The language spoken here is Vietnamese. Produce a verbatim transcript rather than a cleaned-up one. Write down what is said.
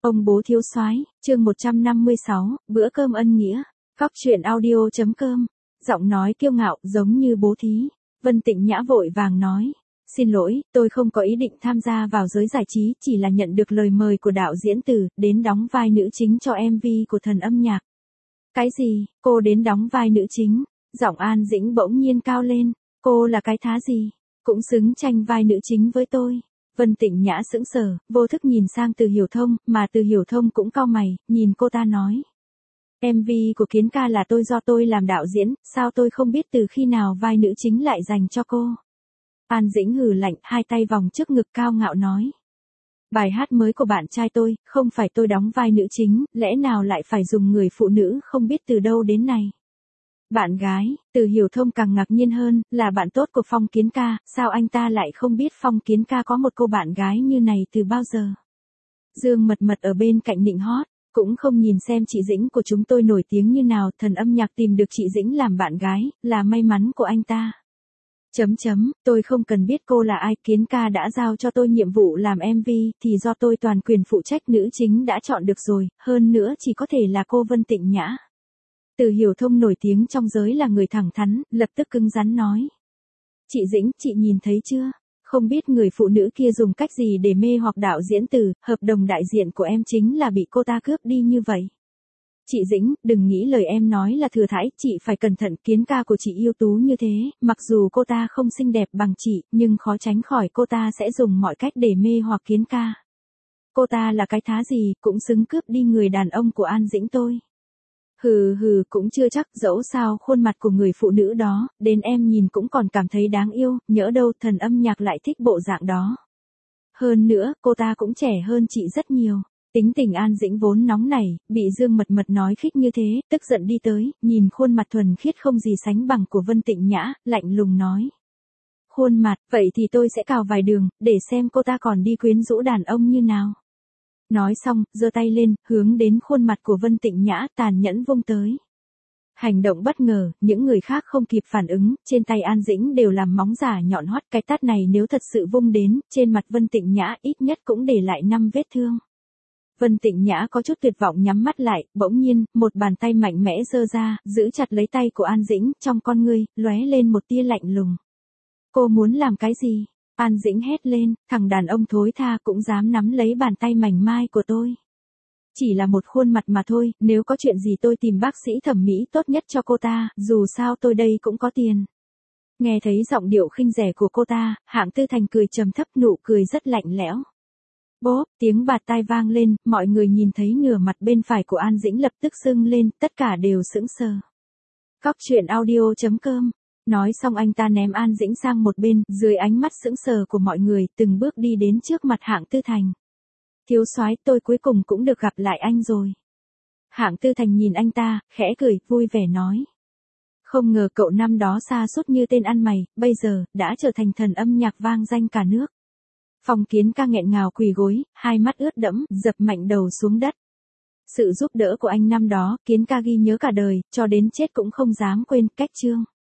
Ông bố thiếu soái, chương một trăm năm mươi sáu, bữa cơm ân nghĩa. Cóc truyện audio chấm com. Giọng nói kiêu ngạo giống như bố thí. Vân Tịnh Nhã vội vàng nói. Xin lỗi, tôi không có ý định tham gia vào giới giải trí, chỉ là nhận được lời mời của đạo diễn Từ, đến đóng vai nữ chính cho em vê của Thần Âm Nhạc. Cái gì, cô đến đóng vai nữ chính? Giọng An Dĩnh bỗng nhiên cao lên. Cô là cái thá gì? Cũng xứng tranh vai nữ chính với tôi. Vân Tịnh Nhã sững sờ, vô thức nhìn sang Từ Hiểu Thông, mà Từ Hiểu Thông cũng cau mày, nhìn cô ta nói. em vê của Kiến ca là tôi do tôi làm đạo diễn, sao tôi không biết từ khi nào vai nữ chính lại dành cho cô? An Dĩnh hừ lạnh, hai tay vòng trước ngực cao ngạo nói. Bài hát mới của bạn trai tôi, không phải tôi đóng vai nữ chính, lẽ nào lại phải dùng người phụ nữ không biết từ đâu đến này? Bạn gái, Từ Hiểu Thông càng ngạc nhiên hơn, là bạn tốt của Phong Kiến ca, sao anh ta lại không biết Phong Kiến ca có một cô bạn gái như này từ bao giờ? Dương Mật Mật ở bên cạnh nịnh hót, cũng không nhìn xem chị Dĩnh của chúng tôi nổi tiếng như nào, Thần Âm Nhạc tìm được chị Dĩnh làm bạn gái, là may mắn của anh ta. Chấm chấm, tôi không cần biết cô là ai, Kiến ca đã giao cho tôi nhiệm vụ làm em vê, thì do tôi toàn quyền phụ trách, nữ chính đã chọn được rồi, hơn nữa chỉ có thể là cô Vân Tịnh Nhã. Từ Hiểu Thông nổi tiếng trong giới là người thẳng thắn, lập tức cứng rắn nói. Chị Dĩnh, chị nhìn thấy chưa? Không biết người phụ nữ kia dùng cách gì để mê hoặc đạo diễn Từ, hợp đồng đại diện của em chính là bị cô ta cướp đi như vậy. Chị Dĩnh, đừng nghĩ lời em nói là thừa thãi, chị phải cẩn thận, Kiến ca của chị ưu tú như thế, mặc dù cô ta không xinh đẹp bằng chị, nhưng khó tránh khỏi cô ta sẽ dùng mọi cách để mê hoặc Kiến ca. Cô ta là cái thá gì, cũng xứng cướp đi người đàn ông của An Dĩnh tôi. Hừ hừ, cũng chưa chắc, dẫu sao khuôn mặt của người phụ nữ đó, đến em nhìn cũng còn cảm thấy đáng yêu, nhỡ đâu Thần Âm Nhạc lại thích bộ dạng đó. Hơn nữa, cô ta cũng trẻ hơn chị rất nhiều. Tính tình An Dĩnh vốn nóng nảy, bị Dương Mật Mật nói khích như thế, tức giận đi tới, nhìn khuôn mặt thuần khiết không gì sánh bằng của Vân Tịnh Nhã, lạnh lùng nói. Khuôn mặt, vậy thì tôi sẽ cào vài đường, để xem cô ta còn đi quyến rũ đàn ông như nào. Nói xong, giơ tay lên, hướng đến khuôn mặt của Vân Tịnh Nhã, tàn nhẫn vung tới. Hành động bất ngờ, những người khác không kịp phản ứng, trên tay An Dĩnh đều làm móng giả nhọn hoắt, cái tát này nếu thật sự vung đến, trên mặt Vân Tịnh Nhã ít nhất cũng để lại năm vết thương. Vân Tịnh Nhã có chút tuyệt vọng nhắm mắt lại, bỗng nhiên, một bàn tay mạnh mẽ giơ ra, giữ chặt lấy tay của An Dĩnh, trong con ngươi, lóe lên một tia lạnh lùng. Cô muốn làm cái gì? An Dĩnh hét lên, thằng đàn ông thối tha cũng dám nắm lấy bàn tay mảnh mai của tôi. Chỉ là một khuôn mặt mà thôi, nếu có chuyện gì tôi tìm bác sĩ thẩm mỹ tốt nhất cho cô ta, dù sao tôi đây cũng có tiền. Nghe thấy giọng điệu khinh rẻ của cô ta, Hạng Tư Thành cười trầm thấp, nụ cười rất lạnh lẽo. Bốp, tiếng bạt tai vang lên, mọi người nhìn thấy nửa mặt bên phải của An Dĩnh lập tức sưng lên, tất cả đều sững sờ. Cóc truyện audio chấm com. Nói xong anh ta ném An Dĩnh sang một bên, dưới ánh mắt sững sờ của mọi người, từng bước đi đến trước mặt Hạng Tư Thành. Thiếu soái, tôi cuối cùng cũng được gặp lại anh rồi. Hạng Tư Thành nhìn anh ta, khẽ cười, vui vẻ nói. Không ngờ cậu năm đó sa sút như tên ăn mày, bây giờ, đã trở thành thần âm nhạc vang danh cả nước. Phong Kiến ca nghẹn ngào quỳ gối, hai mắt ướt đẫm, dập mạnh đầu xuống đất. Sự giúp đỡ của anh năm đó, Kiến ca ghi nhớ cả đời, cho đến chết cũng không dám quên, cách chương.